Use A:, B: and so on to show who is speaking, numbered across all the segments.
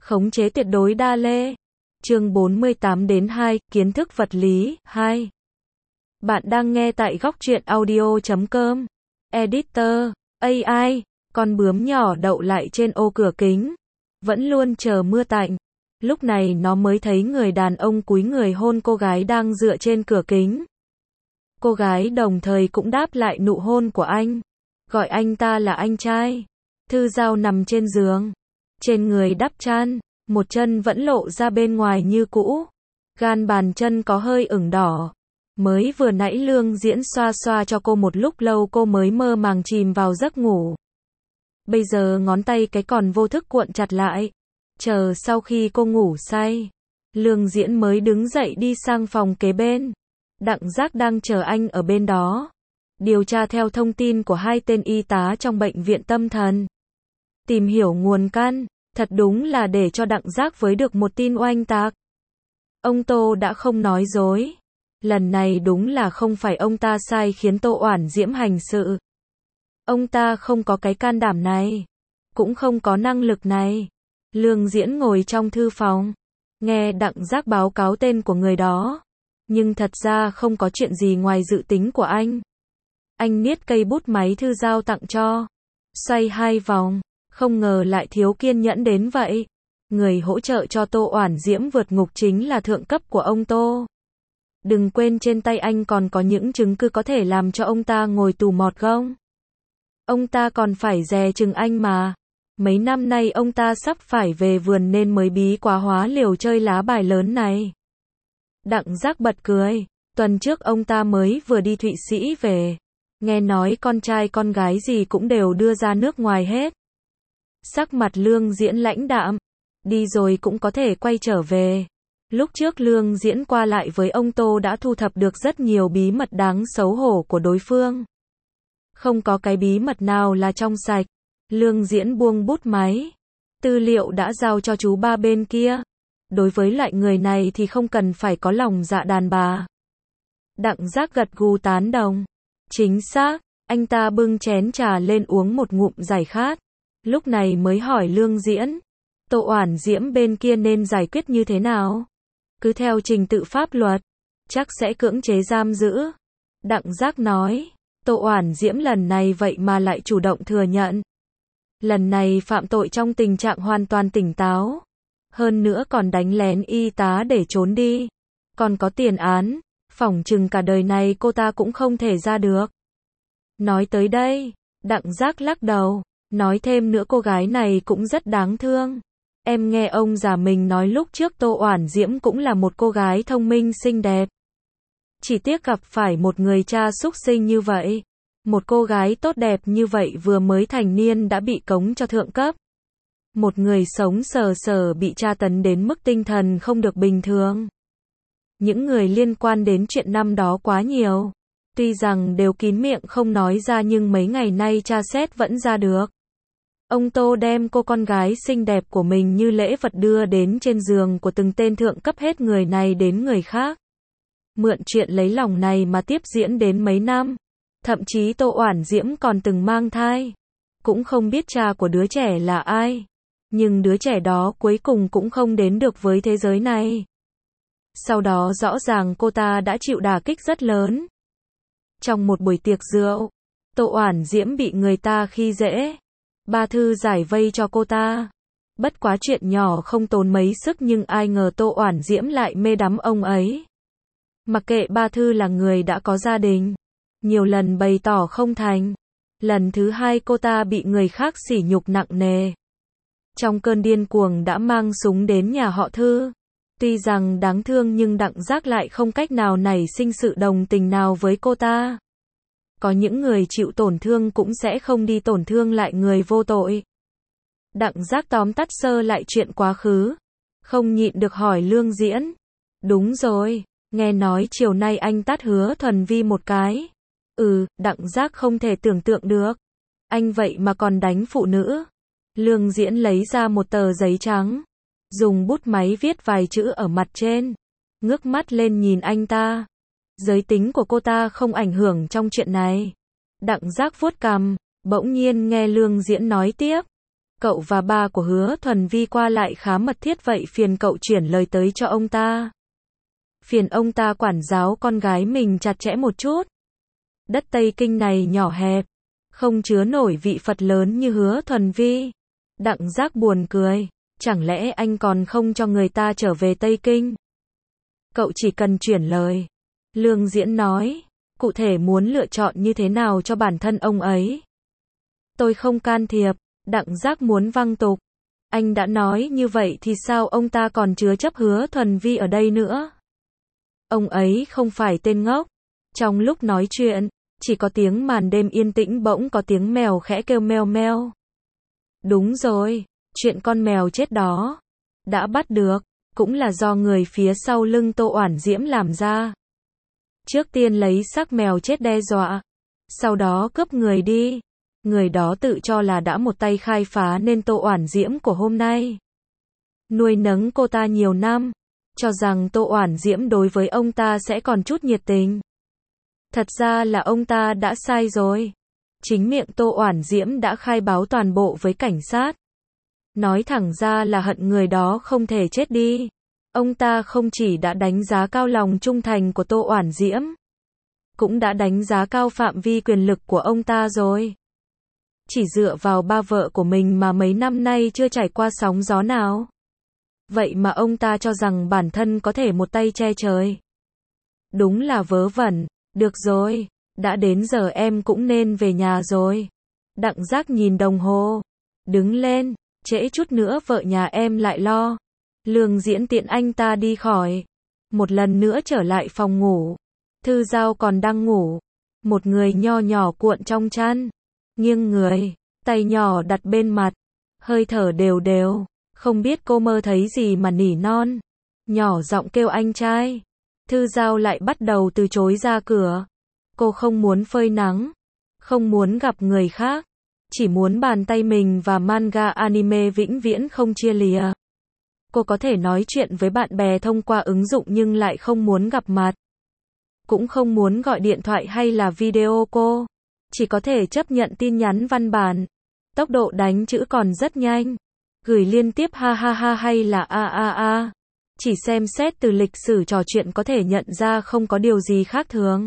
A: Khống chế tuyệt đối đa lê. Chương 48-2, kiến thức vật lý, 2. Bạn đang nghe tại góc truyện audio.com. Editor, AI, con bướm nhỏ đậu lại trên ô cửa kính. Vẫn luôn chờ mưa tạnh. Lúc này nó mới thấy người đàn ông cúi người hôn cô gái đang dựa trên cửa kính. Cô gái đồng thời cũng đáp lại nụ hôn của anh. Gọi anh ta là anh trai. Thư Giao nằm trên giường. Trên người đắp chăn. Một chân vẫn lộ ra bên ngoài như cũ. Gan bàn chân có hơi ửng đỏ. Mới vừa nãy Lương Diễn xoa xoa cho cô một lúc lâu cô mới mơ màng chìm vào giấc ngủ. Bây giờ ngón tay cái còn vô thức cuộn chặt lại. Chờ sau khi cô ngủ say, Lương Diễn mới đứng dậy đi sang phòng kế bên. Đặng Giác đang chờ anh ở bên đó. Điều tra theo thông tin của hai tên y tá trong bệnh viện tâm thần. Tìm hiểu nguồn căn. Thật đúng là để cho Đặng Giác với được một tin oanh tạc. Ông Tô đã không nói dối. Lần này đúng là không phải ông ta sai khiến Tô Oản Diễm hành sự. Ông ta không có cái can đảm này. Cũng không có năng lực này. Lương Diễn ngồi trong thư phòng. Nghe Đặng Giác báo cáo tên của người đó. Nhưng thật ra không có chuyện gì ngoài dự tính của anh. Anh niết cây bút máy Thư Giao tặng cho. Xoay 2 vòng. Không ngờ lại thiếu kiên nhẫn đến vậy. Người hỗ trợ cho Tô Oản Diễm vượt ngục chính là thượng cấp của ông Tô. Đừng quên trên tay anh còn có những chứng cứ có thể làm cho ông ta ngồi tù mọt gông. Ông ta còn phải dè chừng anh mà. Mấy năm nay ông ta sắp phải về vườn nên mới bí quá hóa liều chơi lá bài lớn này. Đặng Giác bật cười. Tuần trước ông ta mới vừa đi Thụy Sĩ về. Nghe nói con trai con gái gì cũng đều đưa ra nước ngoài hết. Sắc mặt Lương Diễn lãnh đạm. Đi rồi cũng có thể quay trở về. Lúc trước Lương Diễn qua lại với ông Tô đã thu thập được rất nhiều bí mật đáng xấu hổ của đối phương. Không có cái bí mật nào là trong sạch. Lương Diễn buông bút máy. Tư liệu đã giao cho chú ba bên kia. Đối với loại người này thì không cần phải có lòng dạ đàn bà. Đặng Giác gật gù tán đồng. Chính xác. Anh ta bưng chén trà lên uống một ngụm giải khát. Lúc này mới hỏi Lương Diễn. Tô Oản Diễm bên kia nên giải quyết như thế nào? Cứ theo trình tự pháp luật. Chắc sẽ cưỡng chế giam giữ. Đặng Giác nói. Tô Oản Diễm lần này vậy mà lại chủ động thừa nhận. Lần này phạm tội trong tình trạng hoàn toàn tỉnh táo. Hơn nữa còn đánh lén y tá để trốn đi. Còn có tiền án. Phỏng chừng cả đời này cô ta cũng không thể ra được. Nói tới đây. Đặng Giác lắc đầu. Nói thêm nữa cô gái này cũng rất đáng thương. Em nghe ông già mình nói lúc trước Tô Oản Diễm cũng là một cô gái thông minh xinh đẹp. Chỉ tiếc gặp phải một người cha súc sinh như vậy. Một cô gái tốt đẹp như vậy vừa mới thành niên đã bị cống cho thượng cấp. Một người sống sờ sờ bị tra tấn đến mức tinh thần không được bình thường. Những người liên quan đến chuyện năm đó quá nhiều. Tuy rằng đều kín miệng không nói ra nhưng mấy ngày nay tra xét vẫn ra được. Ông Tô đem cô con gái xinh đẹp của mình như lễ vật đưa đến trên giường của từng tên thượng cấp hết người này đến người khác. Mượn chuyện lấy lòng này mà tiếp diễn đến mấy năm. Thậm chí Tô Oản Diễm còn từng mang thai. Cũng không biết cha của đứa trẻ là ai. Nhưng đứa trẻ đó cuối cùng cũng không đến được với thế giới này. Sau đó rõ ràng cô ta đã chịu đả kích rất lớn. Trong một buổi tiệc rượu, Tô Oản Diễm bị người ta khi dễ. Ba Thư giải vây cho cô ta. Bất quá chuyện nhỏ không tốn mấy sức nhưng ai ngờ Tô Oản Diễm lại mê đắm ông ấy. Mặc kệ Ba Thư là người đã có gia đình. Nhiều lần bày tỏ không thành. Lần thứ 2 cô ta bị người khác sỉ nhục nặng nề. Trong cơn điên cuồng đã mang súng đến nhà họ Thư. Tuy rằng đáng thương nhưng Đặng Giác lại không cách nào nảy sinh sự đồng tình nào với cô ta. Có những người chịu tổn thương cũng sẽ không đi tổn thương lại người vô tội. Đặng Giác tóm tắt sơ lại chuyện quá khứ. Không nhịn được hỏi Lương Diễn. Đúng rồi, nghe nói chiều nay anh tát Hứa Thuần Vi một cái. Đặng Giác không thể tưởng tượng được. Anh vậy mà còn đánh phụ nữ. Lương Diễn lấy ra một tờ giấy trắng. Dùng bút máy viết vài chữ ở mặt trên. Ngước mắt lên nhìn anh ta. Giới tính của cô ta không ảnh hưởng trong chuyện này. Đặng Giác vuốt cằm, bỗng nhiên nghe Lương Diễn nói tiếp. Cậu và ba của Hứa Thuần Vi qua lại khá mật thiết, vậy phiền cậu chuyển lời tới cho ông ta. Phiền ông ta quản giáo con gái mình chặt chẽ một chút. Đất Tây Kinh này nhỏ hẹp, không chứa nổi vị Phật lớn như Hứa Thuần Vi. Đặng Giác buồn cười, chẳng lẽ anh còn không cho người ta trở về Tây Kinh? Cậu chỉ cần chuyển lời. Lương Diễn nói, cụ thể muốn lựa chọn như thế nào cho bản thân ông ấy. Tôi không can thiệp. Đặng Giác muốn văng tục. Anh đã nói như vậy thì sao ông ta còn chứa chấp Hứa Thuần Vi ở đây nữa? Ông ấy không phải tên ngốc. Trong lúc nói chuyện, chỉ có tiếng màn đêm yên tĩnh bỗng có tiếng mèo khẽ kêu meo meo. Đúng rồi, chuyện con mèo chết đó. Đã bắt được, cũng là do người phía sau lưng Tô Oản Diễm làm ra. Trước tiên lấy xác mèo chết đe dọa, sau đó cướp người đi. Người đó tự cho là đã một tay khai phá nên Tô Oản Diễm của hôm nay. Nuôi nấng cô ta nhiều năm, cho rằng Tô Oản Diễm đối với ông ta sẽ còn chút nhiệt tình. Thật ra là ông ta đã sai rồi. Chính miệng Tô Oản Diễm đã khai báo toàn bộ với cảnh sát. Nói thẳng ra là hận người đó không thể chết đi. Ông ta không chỉ đã đánh giá cao lòng trung thành của Tô Oản Diễm, cũng đã đánh giá cao phạm vi quyền lực của ông ta rồi. Chỉ dựa vào ba vợ của mình mà mấy năm nay chưa trải qua sóng gió nào. Vậy mà ông ta cho rằng bản thân có thể một tay che trời. Đúng là vớ vẩn. Được rồi, đã đến giờ em cũng nên về nhà rồi. Đặng Giác nhìn đồng hồ. Đứng lên, trễ chút nữa vợ nhà em lại lo. Lương Diễn tiện anh ta đi khỏi. Một lần nữa trở lại phòng ngủ. Thư Giao còn đang ngủ. Một người nho nhỏ cuộn trong chăn. Nghiêng người, tay nhỏ đặt bên mặt. Hơi thở đều đều. Không biết cô mơ thấy gì mà nỉ non. Nhỏ giọng kêu anh trai. Thư Giao lại bắt đầu từ chối ra cửa. Cô không muốn phơi nắng. Không muốn gặp người khác. Chỉ muốn bàn tay mình và manga anime vĩnh viễn không chia lìa. Cô có thể nói chuyện với bạn bè thông qua ứng dụng nhưng lại không muốn gặp mặt. Cũng không muốn gọi điện thoại hay là video call. Chỉ có thể chấp nhận tin nhắn văn bản. Tốc độ đánh chữ còn rất nhanh. Gửi liên tiếp ha ha ha hay là a a a. Chỉ xem xét từ lịch sử trò chuyện có thể nhận ra không có điều gì khác thường.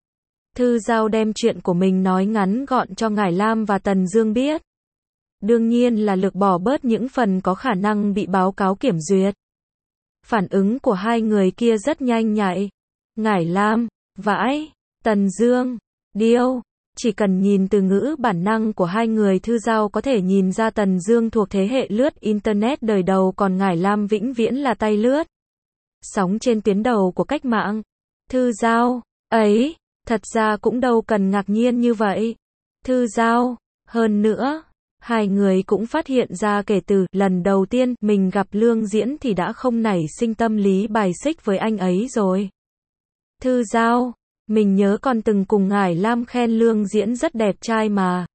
A: Thư Giao đem chuyện của mình nói ngắn gọn cho Ngải Lam và Tần Dương biết. Đương nhiên là lược bỏ bớt những phần có khả năng bị báo cáo kiểm duyệt. Phản ứng của hai người kia rất nhanh nhạy. Ngải Lam, vãi, Tần Dương, điêu. Chỉ cần nhìn từ ngữ bản năng của hai người Thư Giao có thể nhìn ra Tần Dương thuộc thế hệ lướt Internet đời đầu còn Ngải Lam vĩnh viễn là tay lướt. Sóng trên tuyến đầu của cách mạng. Thư Giao, ấy, thật ra cũng đâu cần ngạc nhiên như vậy. Thư Giao, hơn nữa, hai người cũng phát hiện ra kể từ lần đầu tiên mình gặp Lương Diễn thì đã không nảy sinh tâm lý bài xích với anh ấy rồi. Thư Giao, mình nhớ còn từng cùng Ngải Lam khen Lương Diễn rất đẹp trai mà.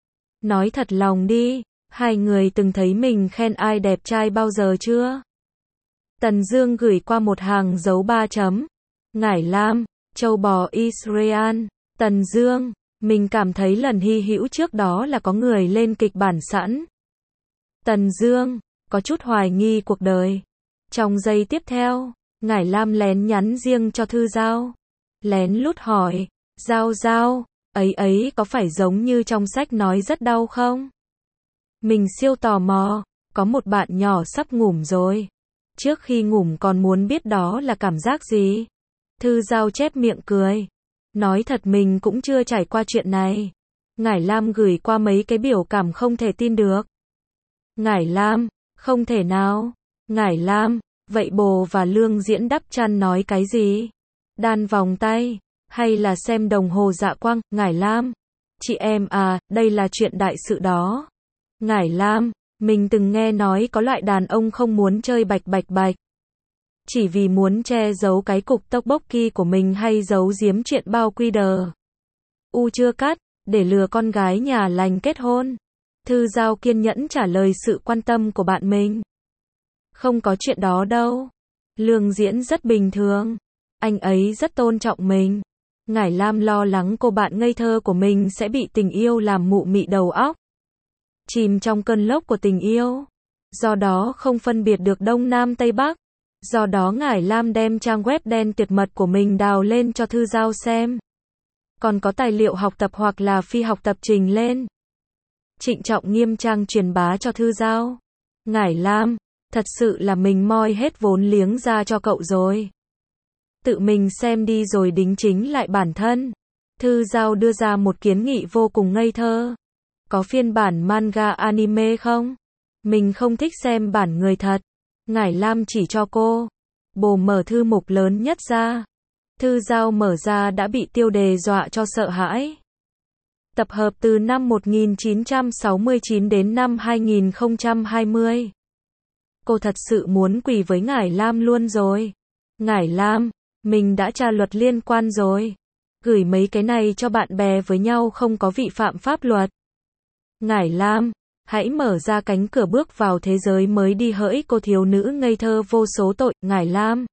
A: Nói thật lòng đi, hai người từng thấy mình khen ai đẹp trai bao giờ chưa? Tần Dương gửi qua một hàng dấu 3 chấm. Ngải Lam, châu bò Israel. Tần Dương, mình cảm thấy lần hy hữu trước đó là có người lên kịch bản sẵn. Tần Dương, có chút hoài nghi cuộc đời. Trong giây tiếp theo, Ngải Lam lén nhắn riêng cho Thư Giao. Lén lút hỏi, Giao, ấy có phải giống như trong sách nói rất đau không? Mình siêu tò mò, có một bạn nhỏ sắp ngủm rồi. Trước khi ngủm còn muốn biết đó là cảm giác gì? Thư Giao chép miệng cười. Nói thật mình cũng chưa trải qua chuyện này. Ngải Lam gửi qua mấy cái biểu cảm không thể tin được. Ngải Lam, không thể nào. Ngải Lam, vậy bồ và Lương Diễn đắp chăn nói cái gì? Đan vòng tay, hay là xem đồng hồ dạ quang? Ngải Lam, chị em à, đây là chuyện đại sự đó. Ngải Lam, mình từng nghe nói có loại đàn ông không muốn chơi bạch. Chỉ vì muốn che giấu cái cục tteokbokki của mình hay giấu giếm chuyện bao quy đờ. Chưa cắt, để lừa con gái nhà lành kết hôn. Thư Giao kiên nhẫn trả lời sự quan tâm của bạn mình. Không có chuyện đó đâu. Lương Diễn rất bình thường. Anh ấy rất tôn trọng mình. Ngải Lam lo lắng cô bạn ngây thơ của mình sẽ bị tình yêu làm mụ mị đầu óc. chìm trong cơn lốc của tình yêu. Do đó không phân biệt được Đông Nam Tây Bắc. Do đó Ngải Lam đem trang web đen tuyệt mật của mình đào lên cho Thư Giao xem. Còn có tài liệu học tập hoặc là phi học tập trình lên. Trịnh trọng nghiêm trang truyền bá cho Thư Giao. Ngải Lam, thật sự là mình moi hết vốn liếng ra cho cậu rồi. Tự mình xem đi rồi đính chính lại bản thân. Thư Giao đưa ra một kiến nghị vô cùng ngây thơ. Có phiên bản manga anime không? Mình không thích xem bản người thật. Ngải Lam chỉ cho cô. Bồ mở thư mục lớn nhất ra. Thư Giao mở ra đã bị tiêu đề dọa cho sợ hãi. Tập hợp từ năm 1969 đến năm 2020. Cô thật sự muốn quỳ với Ngải Lam luôn rồi. Ngải Lam, mình đã tra luật liên quan rồi. Gửi mấy cái này cho bạn bè với nhau không có vi phạm pháp luật. Ngải Lam, hãy mở ra cánh cửa bước vào thế giới mới đi hỡi cô thiếu nữ ngây thơ vô số tội, Ngải Lam.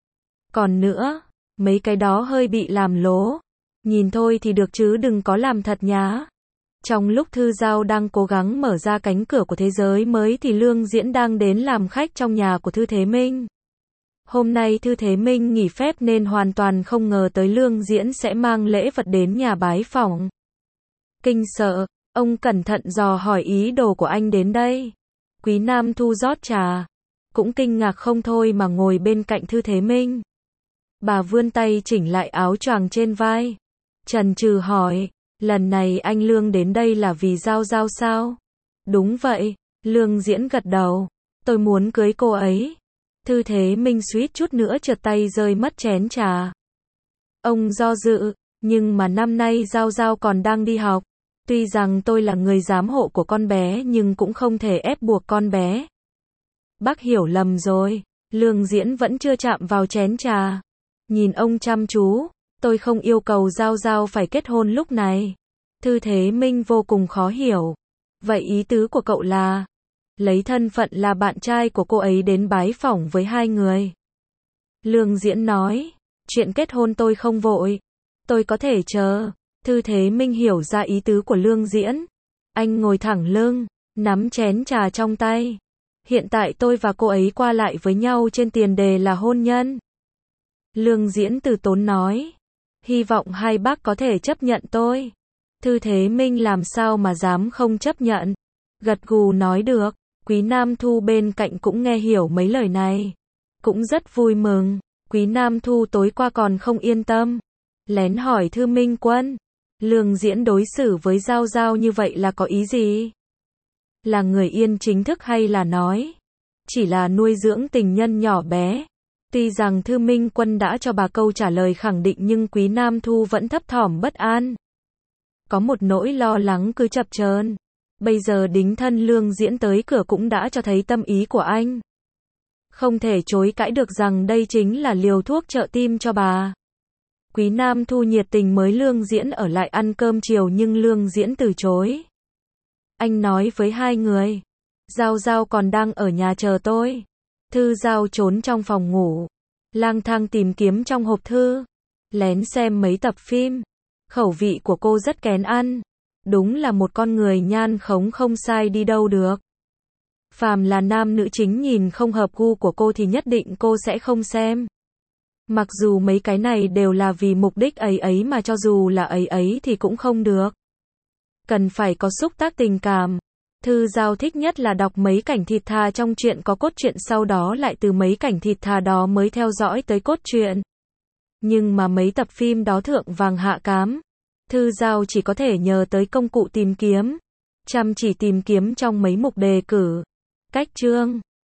A: Còn nữa, mấy cái đó hơi bị làm lố. Nhìn thôi thì được chứ đừng có làm thật nhá. Trong lúc Thư Giao đang cố gắng mở ra cánh cửa của thế giới mới thì Lương Diễn đang đến làm khách trong nhà của Thư Thế Minh. Hôm nay Thư Thế Minh nghỉ phép nên hoàn toàn không ngờ tới Lương Diễn sẽ mang lễ vật đến nhà bái phỏng. Kinh sợ, ông cẩn thận dò hỏi ý đồ của anh đến đây. Quý Nam Thu rót trà, cũng kinh ngạc không thôi mà ngồi bên cạnh Thư Thế Minh. Bà vươn tay chỉnh lại áo choàng trên vai. Chần chừ hỏi, lần này anh Lương đến đây là vì Giao Giao sao? Đúng vậy, Lương Diễn gật đầu. Tôi muốn cưới cô ấy. Thư Thế Minh suýt chút nữa trượt tay rơi mất chén trà. Ông do dự, nhưng mà năm nay Giao Giao còn đang đi học. Tuy rằng tôi là người giám hộ của con bé nhưng cũng không thể ép buộc con bé. Bác hiểu lầm rồi. Lương Diễn vẫn chưa chạm vào chén trà. Nhìn ông chăm chú. Tôi không yêu cầu Giao Giao phải kết hôn lúc này. Thư Thế Minh vô cùng khó hiểu. Vậy ý tứ của cậu là lấy thân phận là bạn trai của cô ấy đến bái phỏng với hai người. Lương Diễn nói, chuyện kết hôn tôi không vội. Tôi có thể chờ. Thư Thế Minh hiểu ra ý tứ của Lương Diễn. Anh ngồi thẳng lưng, nắm chén trà trong tay. Hiện tại tôi và cô ấy qua lại với nhau trên tiền đề là hôn nhân. Lương Diễn từ tốn nói. Hy vọng hai bác có thể chấp nhận tôi. Thư Thế Minh làm sao mà dám không chấp nhận. Gật gù nói được. Quý Nam Thu bên cạnh cũng nghe hiểu mấy lời này. Cũng rất vui mừng. Quý Nam Thu tối qua còn không yên tâm. Lén hỏi Thư Minh Quân. Lương Diễn đối xử với Giao Giao như vậy là có ý gì? Là người yên chính thức hay là nói? Chỉ là nuôi dưỡng tình nhân nhỏ bé. Tuy rằng Thư Minh Quân đã cho bà câu trả lời khẳng định nhưng Quý Nam Thu vẫn thấp thỏm bất an. Có một nỗi lo lắng cứ chập chờn. Bây giờ đính thân Lương Diễn tới cửa cũng đã cho thấy tâm ý của anh. Không thể chối cãi được rằng đây chính là liều thuốc trợ tim cho bà. Quý Nam Thu nhiệt tình mời Lương Diễn ở lại ăn cơm chiều nhưng Lương Diễn từ chối. Anh nói với hai người. Giao Giao còn đang ở nhà chờ tôi. Thư Giao trốn trong phòng ngủ. Lang thang tìm kiếm trong hộp thư. Lén xem mấy tập phim. Khẩu vị của cô rất kén ăn. Đúng là một con người nhan khống không sai đi đâu được. Phàm là nam nữ chính nhìn không hợp gu của cô thì nhất định cô sẽ không xem. Mặc dù mấy cái này đều là vì mục đích ấy ấy mà cho dù là ấy ấy thì cũng không được. Cần phải có xúc tác tình cảm. Thư Giao thích nhất là đọc mấy cảnh thịt thà trong truyện có cốt truyện sau đó lại từ mấy cảnh thịt thà đó mới theo dõi tới cốt truyện. Nhưng mà mấy tập phim đó thượng vàng hạ cám. Thư Giao chỉ có thể nhờ tới công cụ tìm kiếm. Chăm chỉ tìm kiếm trong mấy mục đề cử. Cách chương.